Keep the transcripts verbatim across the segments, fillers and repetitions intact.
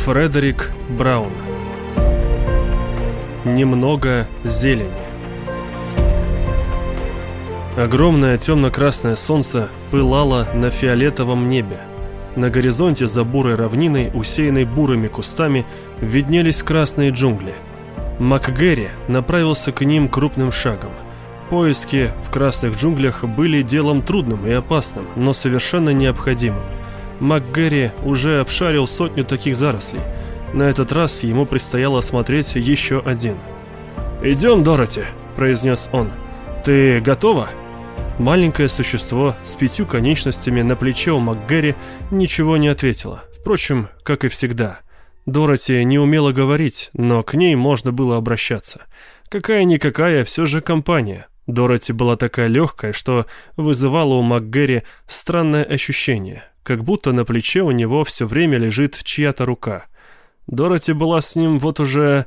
Фредерик Браун. Немного зелени. Огромное темно-красное солнце пылало на фиолетовом небе. На горизонте за бурой равниной, усеянной бурыми кустами, виднелись красные джунгли. МакГэри направился к ним крупным шагом. Поиски в красных джунглях были делом трудным и опасным, но совершенно необходимым. МакГэри уже обшарил сотню таких зарослей. На этот раз ему предстояло осмотреть еще один. «Идем, Дороти», — произнес он. «Ты готова?» Маленькое существо с пятью конечностями на плече у МакГэри ничего не ответило. Впрочем, как и всегда. Дороти не умела говорить, но к ней можно было обращаться. Какая-никакая все же компания. Дороти была такая легкая, что вызывала у МакГэри странное ощущение, как будто на плече у него все время лежит чья-то рука. Дороти была с ним вот уже...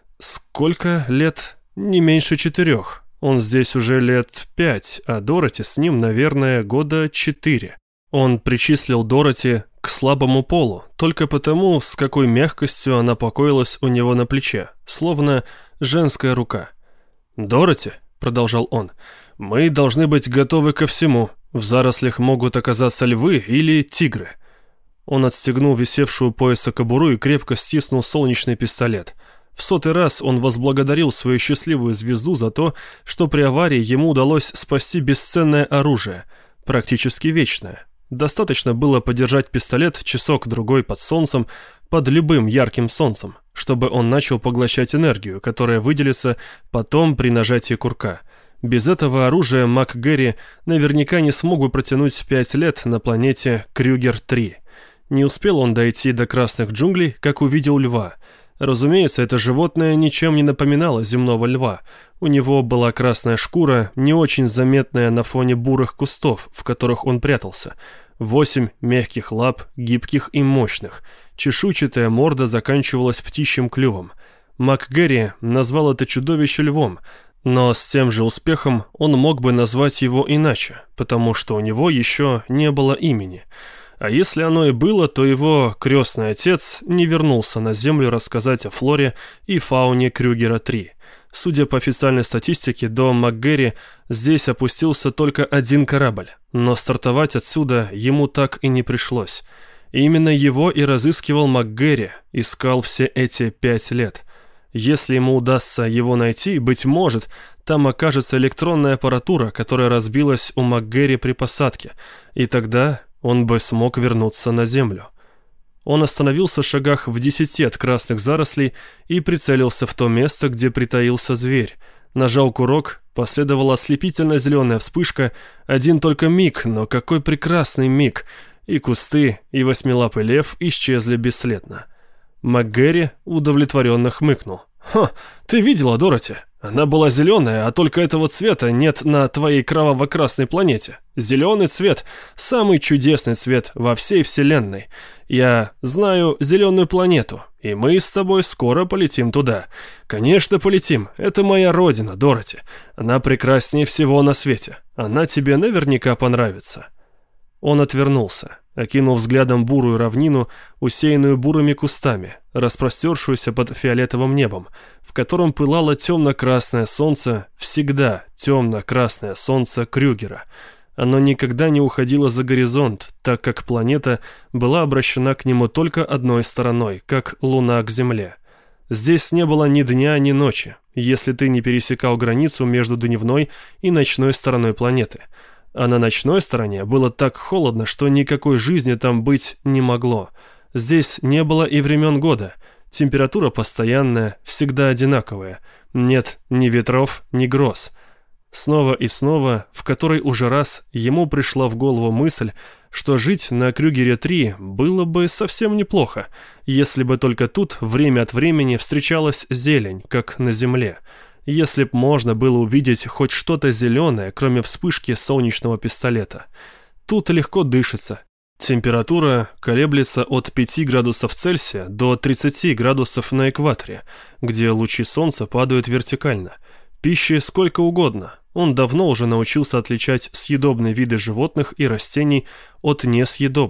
сколько лет? Не меньше четырех. Он здесь уже лет пять, а Дороти с ним, наверное, года четыре. Он причислил Дороти к слабому полу, только потому, с какой мягкостью она покоилась у него на плече, словно женская рука. «Дороти», — продолжал он, — «мы должны быть готовы ко всему. В зарослях могут оказаться львы или тигры». Он отстегнул висевшую у пояса кобуру и крепко стиснул солнечный пистолет. В сотый раз он возблагодарил свою счастливую звезду за то, что при аварии ему удалось спасти бесценное оружие, практически вечное. Достаточно было подержать пистолет часок-другой под солнцем, под любым ярким солнцем, чтобы он начал поглощать энергию, которая выделится потом при нажатии курка. Без этого оружия МакГэри наверняка не смог бы протянуть пять лет на планете Крюгер три. Не успел он дойти до красных джунглей, как увидел льва. Разумеется, это животное ничем не напоминало земного льва. У него была красная шкура, не очень заметная на фоне бурых кустов, в которых он прятался. Восемь мягких лап, гибких и мощных. Чешуйчатая морда заканчивалась птичьим клювом. МакГэри назвал это чудовище львом, но с тем же успехом он мог бы назвать его иначе, потому что у него еще не было имени. А если оно и было, то его крестный отец не вернулся на Землю рассказать о флоре и фауне Крюгера три. Судя по официальной статистике, до МакГэри здесь опустился только один корабль, но стартовать отсюда ему так и не пришлось. И именно его и разыскивал МакГэри, искал все эти пять лет. Если ему удастся его найти, быть может, там окажется электронная аппаратура, которая разбилась у МакГэри при посадке, и тогда он бы смог вернуться на Землю. Он остановился в шагах в десяти от красных зарослей и прицелился в то место, где притаился зверь. Нажал курок, последовала ослепительно зеленая вспышка, один только миг, но какой прекрасный миг, и кусты, и восьмилапый лев исчезли бесследно. МакГэри удовлетворенно хмыкнул. «Ха, ты видела, Дороти? Она была зеленая, а только этого цвета нет на твоей кроваво-красной планете. Зеленый цвет – самый чудесный цвет во всей вселенной. Я знаю зеленую планету, и мы с тобой скоро полетим туда. Конечно, полетим. Это моя родина, Дороти. Она прекраснее всего на свете. Она тебе наверняка понравится». Он отвернулся, окинув взглядом бурую равнину, усеянную бурыми кустами, распростершуюся под фиолетовым небом, в котором пылало темно-красное солнце, всегда темно-красное солнце Крюгера. Оно никогда не уходило за горизонт, так как планета была обращена к нему только одной стороной, как Луна к Земле. Здесь не было ни дня, ни ночи, если ты не пересекал границу между дневной и ночной стороной планеты. А на ночной стороне было так холодно, что никакой жизни там быть не могло. Здесь не было и времен года. Температура постоянная, всегда одинаковая. Нет ни ветров, ни гроз. Снова и снова, в который уже раз ему пришла в голову мысль, что жить на Крюгере три было бы совсем неплохо, если бы только тут время от времени встречалась зелень, как на Земле. Если б можно было увидеть хоть что-то зеленое, кроме вспышки солнечного пистолета. Тут легко дышится. Температура колеблется от пяти градусов Цельсия до тридцати градусов на экваторе, где лучи солнца падают вертикально. Пищи сколько угодно. Он давно уже научился отличать съедобные виды животных и растений от несъедобных.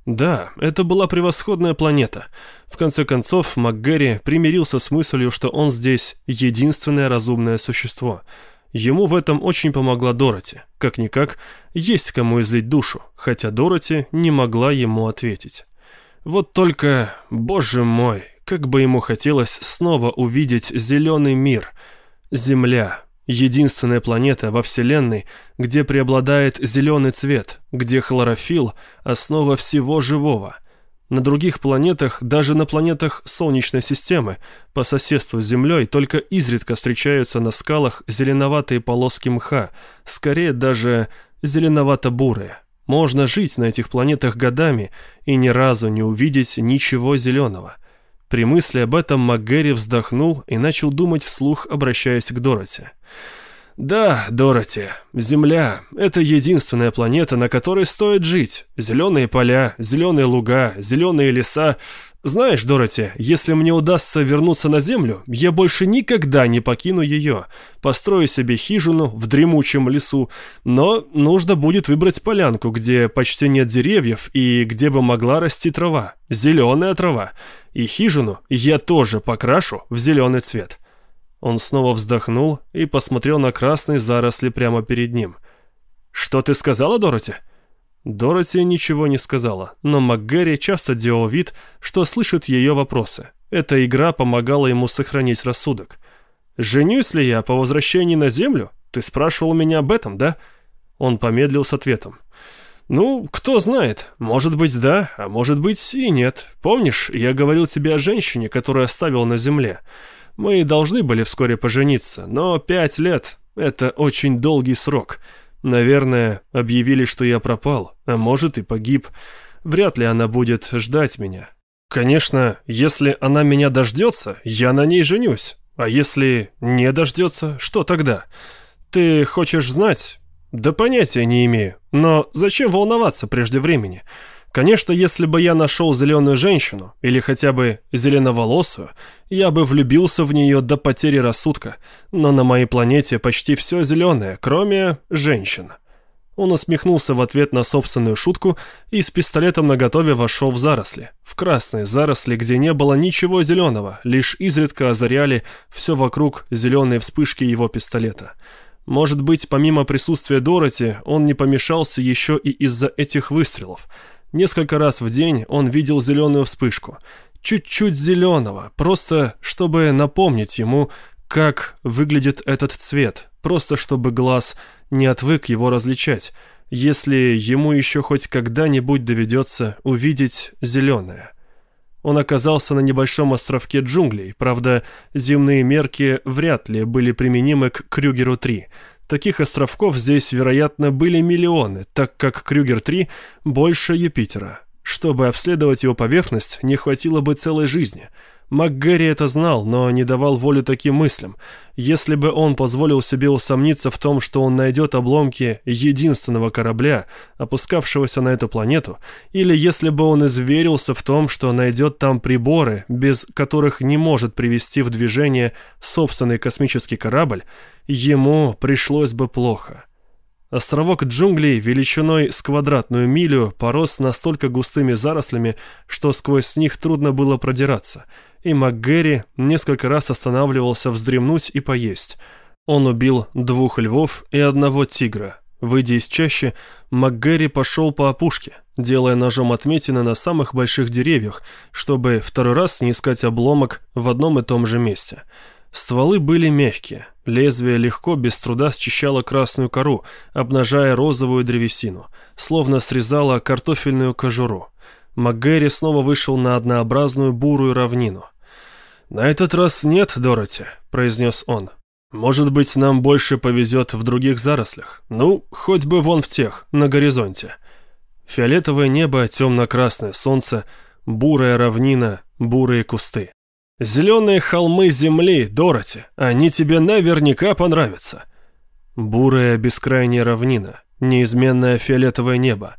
Да, это была превосходная планета. В конце концов, МакГэри примирился с мыслью, что он здесь единственное разумное существо. Ему в этом очень помогла Дороти. Как-никак, есть кому излить душу, хотя Дороти не могла ему ответить. Вот только, боже мой, как бы ему хотелось снова увидеть зеленый мир. Земля. Единственная планета во Вселенной, где преобладает зеленый цвет, где хлорофилл – основа всего живого. На других планетах, даже на планетах Солнечной системы, по соседству с Землей только изредка встречаются на скалах зеленоватые полоски мха, скорее даже зеленовато-бурые. Можно жить на этих планетах годами и ни разу не увидеть ничего зеленого. При мысли об этом МакГэри вздохнул и начал думать вслух, обращаясь к Дороти. «Да, Дороти, Земля – это единственная планета, на которой стоит жить. Зеленые поля, зеленые луга, зеленые леса. Знаешь, Дороти, если мне удастся вернуться на Землю, я больше никогда не покину ее. Построю себе хижину в дремучем лесу, но нужно будет выбрать полянку, где почти нет деревьев и где бы могла расти трава, зеленая трава. И хижину я тоже покрашу в зеленый цвет». Он снова вздохнул и посмотрел на красные заросли прямо перед ним. «Что ты сказала, Дороти?» Дороти ничего не сказала, но МакГэри часто делал вид, что слышит ее вопросы. Эта игра помогала ему сохранить рассудок. «Женюсь ли я по возвращении на Землю? Ты спрашивал меня об этом, да?» Он помедлил с ответом. «Ну, кто знает. Может быть, да, а может быть и нет. Помнишь, я говорил тебе о женщине, которую оставил на Земле? Мы должны были вскоре пожениться, но пять лет — это очень долгий срок. Наверное, объявили, что я пропал, а может и погиб. Вряд ли она будет ждать меня. Конечно, если она меня дождется, я на ней женюсь. А если не дождется, что тогда? Ты хочешь знать? Да понятия не имею. Но зачем волноваться прежде времени? Конечно, если бы я нашел зеленую женщину, или хотя бы зеленоволосую, я бы влюбился в нее до потери рассудка, но на моей планете почти все зеленое, кроме женщин». Он усмехнулся в ответ на собственную шутку и с пистолетом наготове вошел в заросли. В красные заросли, где не было ничего зеленого, лишь изредка озаряли все вокруг зеленые вспышки его пистолета. Может быть, помимо присутствия Дороти, он не помешался еще и из-за этих выстрелов. Несколько раз в день он видел зеленую вспышку. Чуть-чуть зеленого, просто чтобы напомнить ему, как выглядит этот цвет, просто чтобы глаз не отвык его различать, если ему еще хоть когда-нибудь доведется увидеть зеленое. Он оказался на небольшом островке джунглей, правда, земные мерки вряд ли были применимы к Крюгеру три. Таких островков здесь, вероятно, были миллионы, так как Крюгер три больше Юпитера. Чтобы обследовать его поверхность, не хватило бы целой жизни. МакГэри это знал, но не давал волю таким мыслям. Если бы он позволил себе усомниться в том, что он найдет обломки единственного корабля, опускавшегося на эту планету, или если бы он изверился в том, что найдет там приборы, без которых не может привести в движение собственный космический корабль, ему пришлось бы плохо. Островок джунглей величиной с квадратную милю порос настолько густыми зарослями, что сквозь них трудно было продираться, и МакГэри несколько раз останавливался вздремнуть и поесть. Он убил двух львов и одного тигра. Выйдя из чащи, МакГэри пошел по опушке, делая ножом отметины на самых больших деревьях, чтобы второй раз не искать обломок в одном и том же месте. Стволы были мягкие, лезвие легко, без труда счищало красную кору, обнажая розовую древесину, словно срезало картофельную кожуру. МакГэри снова вышел на однообразную бурую равнину. «На этот раз нет, Дороти», — произнес он. «Может быть, нам больше повезет в других зарослях. Ну, хоть бы вон в тех, на горизонте». Фиолетовое небо, темно-красное солнце, бурая равнина, бурые кусты. «Зеленые холмы земли, Дороти, они тебе наверняка понравятся». Бурая бескрайняя равнина, неизменное фиолетовое небо.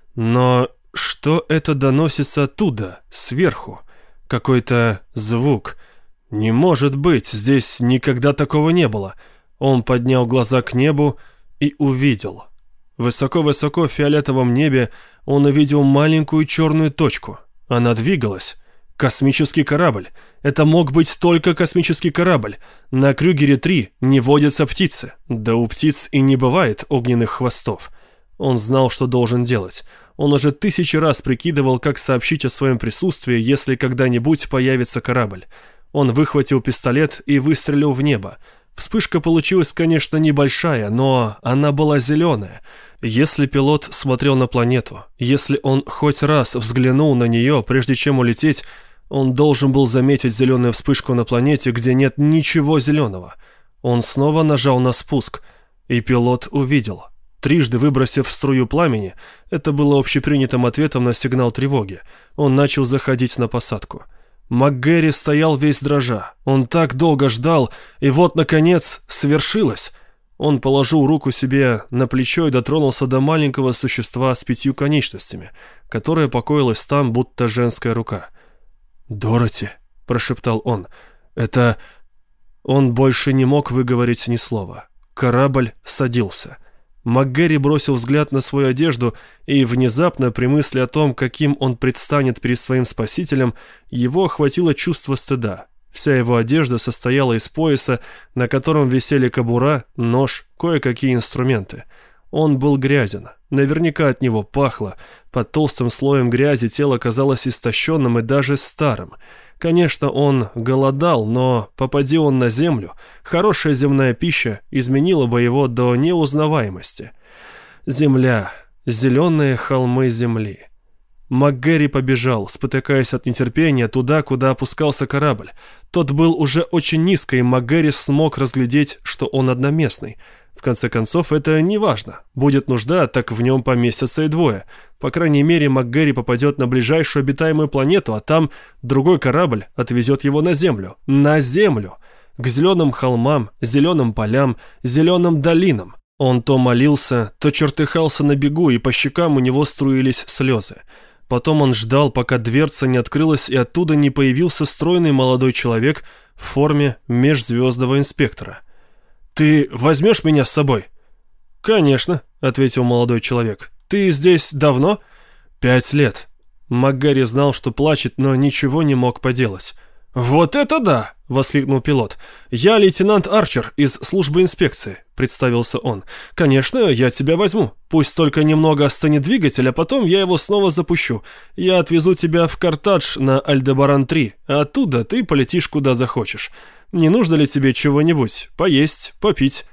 Но что это доносится оттуда, сверху? Какой-то звук. Не может быть, здесь никогда такого не было. Он поднял глаза к небу и увидел. Высоко-высоко в фиолетовом небе он увидел маленькую черную точку. Она двигалась. Космический корабль. Это мог быть только космический корабль. На Крюгере три не водятся птицы. Да у птиц и не бывает огненных хвостов. Он знал, что должен делать. Он уже тысячи раз прикидывал, как сообщить о своем присутствии, если когда-нибудь появится корабль. Он выхватил пистолет и выстрелил в небо. Вспышка получилась, конечно, небольшая, но она была зеленая. Если пилот смотрел на планету, если он хоть раз взглянул на нее, прежде чем улететь, он должен был заметить зеленую вспышку на планете, где нет ничего зеленого. Он снова нажал на спуск, и пилот увидел. Трижды выбросив струю пламени, это было общепринятым ответом на сигнал тревоги, он начал заходить на посадку. МакГэри стоял весь дрожа. Он так долго ждал, и вот, наконец, свершилось. Он положил руку себе на плечо и дотронулся до маленького существа с пятью конечностями, которое покоилось там, будто женская рука. «Дороти», — прошептал он, — «это...» Он больше не мог выговорить ни слова. Корабль садился. МакГэри бросил взгляд на свою одежду, и внезапно при мысли о том, каким он предстанет перед своим спасителем, его охватило чувство стыда. Вся его одежда состояла из пояса, на котором висели кобура, нож, кое-какие инструменты. Он был грязен. Наверняка от него пахло. Под толстым слоем грязи тело казалось истощенным и даже старым. Конечно, он голодал, но, попади он на землю, хорошая земная пища изменила бы его до неузнаваемости. Земля, зеленые холмы земли. МакГэри побежал, спотыкаясь от нетерпения, туда, куда опускался корабль. Тот был уже очень низко, и МакГэри смог разглядеть, что он одноместный. В конце концов, это не важно. Будет нужда, так в нем поместятся и двое. По крайней мере, МакГэри попадет на ближайшую обитаемую планету, а там другой корабль отвезет его на Землю. На Землю! К зеленым холмам, зеленым полям, зеленым долинам. Он то молился, то чертыхался на бегу, и по щекам у него струились слезы. Потом он ждал, пока дверца не открылась, и оттуда не появился стройный молодой человек в форме межзвездного инспектора. «Ты возьмешь меня с собой?» «Конечно», — ответил молодой человек. «Ты здесь давно?» «Пять лет». МакГэри знал, что плачет, но ничего не мог поделать. «Вот это да!» — воскликнул пилот. «Я лейтенант Арчер из службы инспекции», — представился он. «Конечно, я тебя возьму. Пусть только немного остынет двигатель, а потом я его снова запущу. Я отвезу тебя в Картадж на Альдебаран три, а оттуда ты полетишь куда захочешь. Не нужно ли тебе чего-нибудь? Поесть, попить?»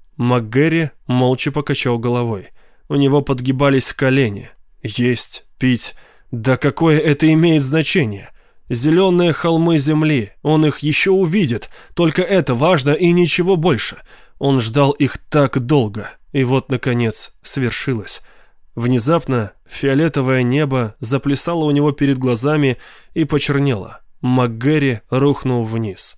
МакГэри молча покачал головой. У него подгибались колени. Есть, пить. Да какое это имеет значение? Зеленые холмы земли, он их еще увидит, только это важно и ничего больше. Он ждал их так долго, и вот, наконец, свершилось. Внезапно фиолетовое небо заплясало у него перед глазами и почернело. МакГэри рухнул вниз.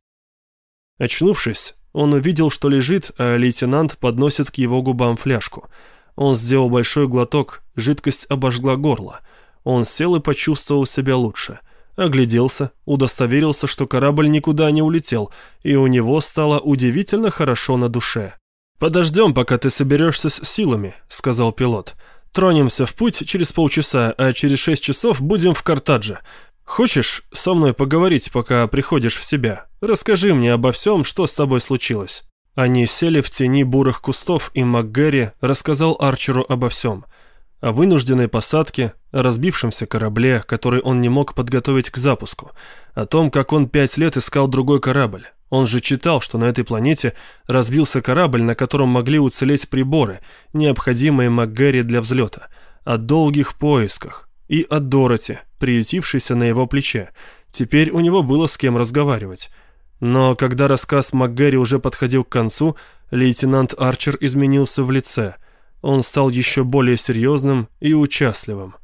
Очнувшись, он увидел, что лежит, а лейтенант подносит к его губам фляжку. Он сделал большой глоток, жидкость обожгла горло. Он сел и почувствовал себя лучше. Огляделся, удостоверился, что корабль никуда не улетел, и у него стало удивительно хорошо на душе. «Подождем, пока ты соберешься с силами», — сказал пилот. «Тронемся в путь через полчаса, а через шесть часов будем в Картадже. Хочешь со мной поговорить, пока приходишь в себя? Расскажи мне обо всем, что с тобой случилось». Они сели в тени бурых кустов, и МакГэри рассказал Арчеру обо всем. О вынужденной посадке, о разбившемся корабле, который он не мог подготовить к запуску, о том, как он пять лет искал другой корабль. Он же читал, что на этой планете разбился корабль, на котором могли уцелеть приборы, необходимые МакГэри для взлета, о долгих поисках и о Дороти, приютившейся на его плече. Теперь у него было с кем разговаривать. Но когда рассказ МакГэри уже подходил к концу, лейтенант Арчер изменился в лице. Он стал еще более серьезным и участливым.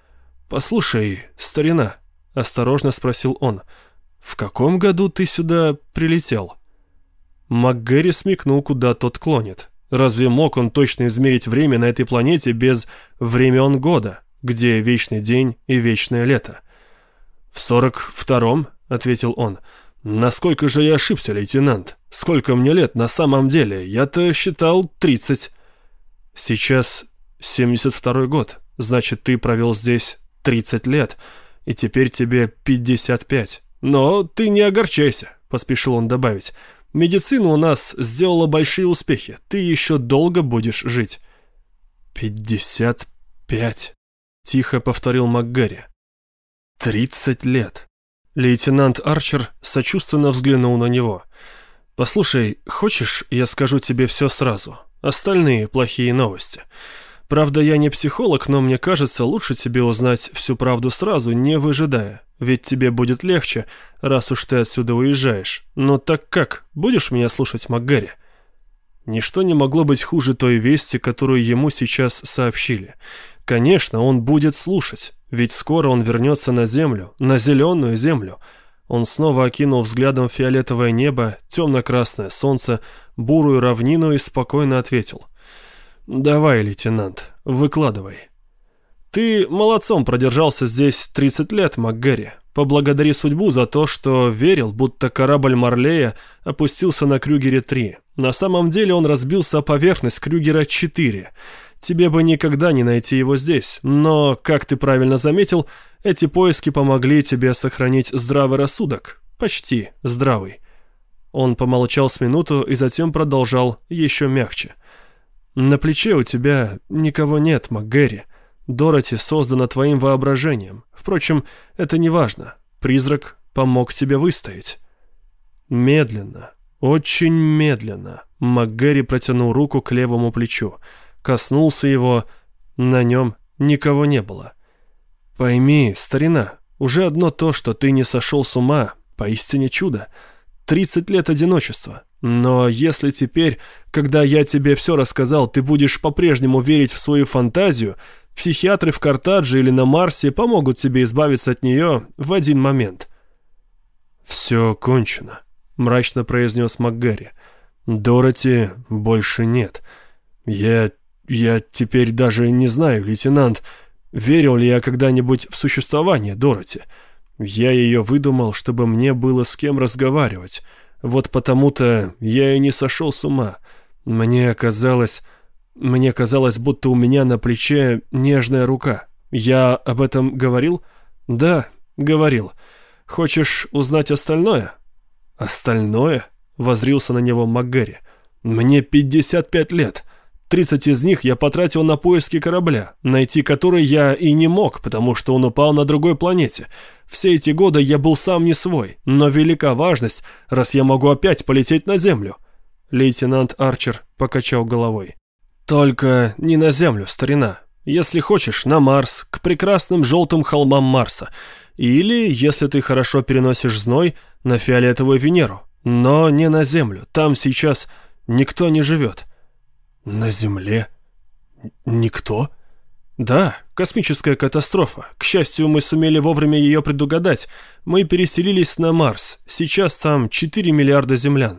«Послушай, старина», — осторожно спросил он, — «в каком году ты сюда прилетел?» МакГэри смекнул, куда тот клонит. Разве мог он точно измерить время на этой планете без времен года, где вечный день и вечное лето? «В сорок втором», — ответил он. «Насколько же я ошибся, лейтенант? Сколько мне лет на самом деле? Я-то считал тридцать». «Сейчас семьдесят второй год. Значит, ты провел здесь тридцать лет, и теперь тебе пятьдесят пять. Но ты не огорчайся, поспешил он добавить. Медицина у нас сделала большие успехи. Ты еще долго будешь жить. «Пятьдесят пять», — тихо повторил МакГарри. «Тридцать лет». Лейтенант Арчер сочувственно взглянул на него. «Послушай, хочешь, я скажу тебе все сразу? Остальные плохие новости. Правда, я не психолог, но мне кажется, лучше тебе узнать всю правду сразу, не выжидая. Ведь тебе будет легче, раз уж ты отсюда уезжаешь. Но так как, будешь меня слушать, МакГарри?» Ничто не могло быть хуже той вести, которую ему сейчас сообщили. Конечно, он будет слушать, ведь скоро он вернется на землю, на зеленую землю. Он снова окинул взглядом фиолетовое небо, темно-красное солнце, бурую равнину и спокойно ответил. «Давай, лейтенант, выкладывай». «Ты молодцом продержался здесь тридцать лет, МакГарри. Поблагодари судьбу за то, что верил, будто корабль Марлея опустился на Крюгере три. На самом деле он разбился о поверхность Крюгера четыре. Тебе бы никогда не найти его здесь, но, как ты правильно заметил, эти поиски помогли тебе сохранить здравый рассудок. Почти здравый». Он помолчал с минуту и затем продолжал еще мягче. «На плече у тебя никого нет, МакГарри. Дороти создана твоим воображением. Впрочем, это не важно. Призрак помог тебе выстоять». Медленно, очень медленно МакГарри протянул руку к левому плечу. Коснулся его, на нем никого не было. «Пойми, старина, уже одно то, что ты не сошел с ума, поистине чудо. Тридцать лет одиночества. Но если теперь, когда я тебе все рассказал, ты будешь по-прежнему верить в свою фантазию, психиатры в Картадже или на Марсе помогут тебе избавиться от нее в один момент». «Все кончено», — мрачно произнес МакГарри. «Дороти больше нет. Я... я теперь даже не знаю, лейтенант, верил ли я когда-нибудь в существование Дороти. Я ее выдумал, чтобы мне было с кем разговаривать. Вот потому-то я и не сошел с ума. Мне казалось... Мне казалось, будто у меня на плече нежная рука. Я об этом говорил?» «Да, говорил. Хочешь узнать остальное?» «Остальное?» — воззрился на него МакГарри. «Мне пятьдесят пять лет. тридцать из них я потратил на поиски корабля, найти который я и не мог, потому что он упал на другой планете. Все эти годы я был сам не свой, но велика важность, раз я могу опять полететь на Землю». Лейтенант Арчер покачал головой. «Только не на Землю, старина. Если хочешь, на Марс, к прекрасным желтым холмам Марса. Или, если ты хорошо переносишь зной, на фиолетовую Венеру. Но не на Землю. Там сейчас никто не живет». «На Земле? Никто?» «Да, космическая катастрофа. К счастью, мы сумели вовремя ее предугадать. Мы переселились на Марс. Сейчас там четыре миллиарда землян».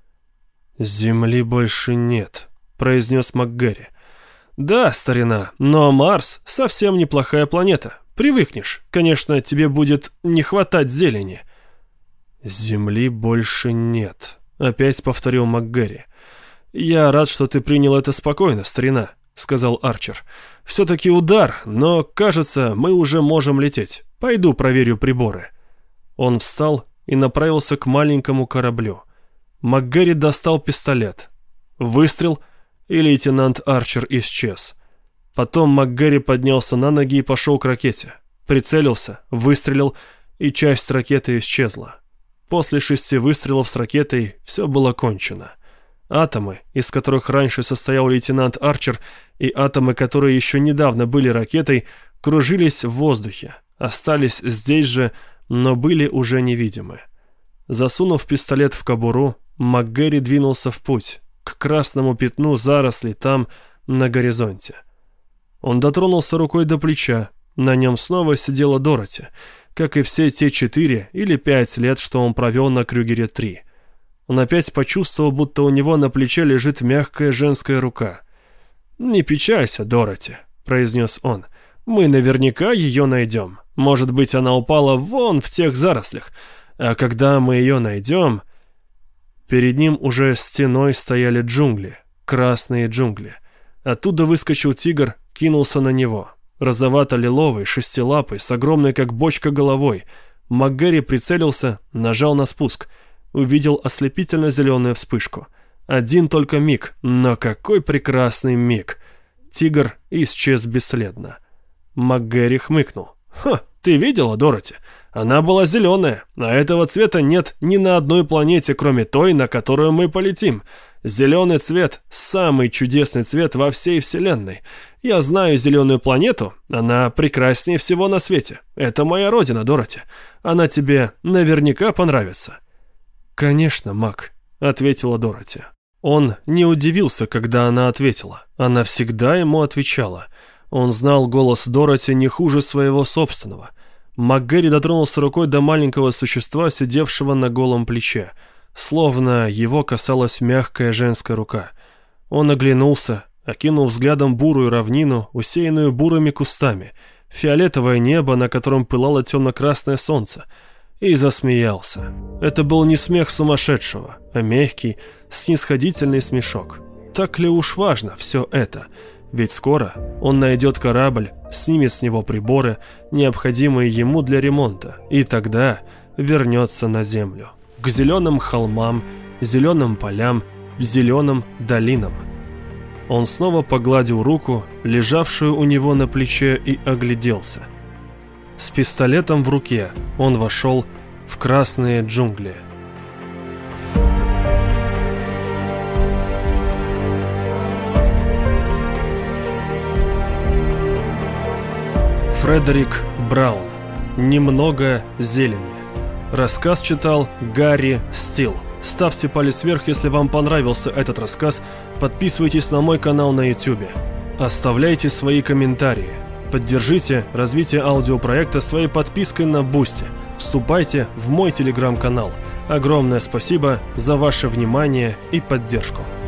«Земли больше нет», — произнес МакГарри. «Да, старина, но Марс совсем неплохая планета. Привыкнешь. Конечно, тебе будет не хватать зелени». «Земли больше нет», — опять повторил МакГарри. «Я рад, что ты принял это спокойно, старина», — сказал Арчер. «Все-таки удар, но, кажется, мы уже можем лететь. Пойду проверю приборы». Он встал и направился к маленькому кораблю. МакГарри достал пистолет. Выстрел, и лейтенант Арчер исчез. Потом МакГарри поднялся на ноги и пошел к ракете. Прицелился, выстрелил, и часть ракеты исчезла. После шести выстрелов с ракетой все было кончено. Атомы, из которых раньше состоял лейтенант Арчер, и атомы, которые еще недавно были ракетой, кружились в воздухе, остались здесь же, но были уже невидимы. Засунув пистолет в кобуру, МакГарри двинулся в путь, к красному пятну зарослей там, на горизонте. Он дотронулся рукой до плеча, на нем снова сидела Дороти, как и все те четыре или пять лет, что он провел на Крюгере три. Он опять почувствовал, будто у него на плече лежит мягкая женская рука. «Не печалься, Дороти», — произнес он. «Мы наверняка ее найдем. Может быть, она упала вон в тех зарослях. А когда мы ее найдем...» Перед ним уже стеной стояли джунгли, красные джунгли. Оттуда выскочил тигр, кинулся на него. Розовато-лиловый, шестилапый, с огромной как бочка головой. МакГэри прицелился, нажал на спуск. Увидел ослепительно-зеленую вспышку. Один только миг, но какой прекрасный миг! Тигр исчез бесследно. МакГэри хмыкнул. «Ха, ты видела, Дороти? Она была зеленая, а этого цвета нет ни на одной планете, кроме той, на которую мы полетим. Зеленый цвет – самый чудесный цвет во всей Вселенной. Я знаю зеленую планету, она прекраснее всего на свете. Это моя родина, Дороти. Она тебе наверняка понравится». «Конечно, Мак», – ответила Дороти. Он не удивился, когда она ответила. Она всегда ему отвечала. Он знал голос Дороти не хуже своего собственного. МакГэри дотронулся рукой до маленького существа, сидевшего на голом плече. Словно его касалась мягкая женская рука. Он оглянулся, окинул взглядом бурую равнину, усеянную бурыми кустами, фиолетовое небо, на котором пылало темно-красное солнце, и засмеялся. Это был не смех сумасшедшего, а мягкий, снисходительный смешок. Так ли уж важно все это? Ведь скоро он найдет корабль, снимет с него приборы, необходимые ему для ремонта, и тогда вернется на землю. К зеленым холмам, зеленым полям, зеленым долинам. Он снова погладил руку, лежавшую у него на плече, и огляделся. С пистолетом в руке он вошел в красные джунгли. Фредерик Браун. «Немного зелени». Рассказ читал Гарри Стил. Ставьте палец вверх, если вам понравился этот рассказ. Подписывайтесь на мой канал на ютубе. Оставляйте свои комментарии. Поддержите развитие аудиопроекта своей подпиской на Бусти. Вступайте в мой телеграм-канал. Огромное спасибо за ваше внимание и поддержку.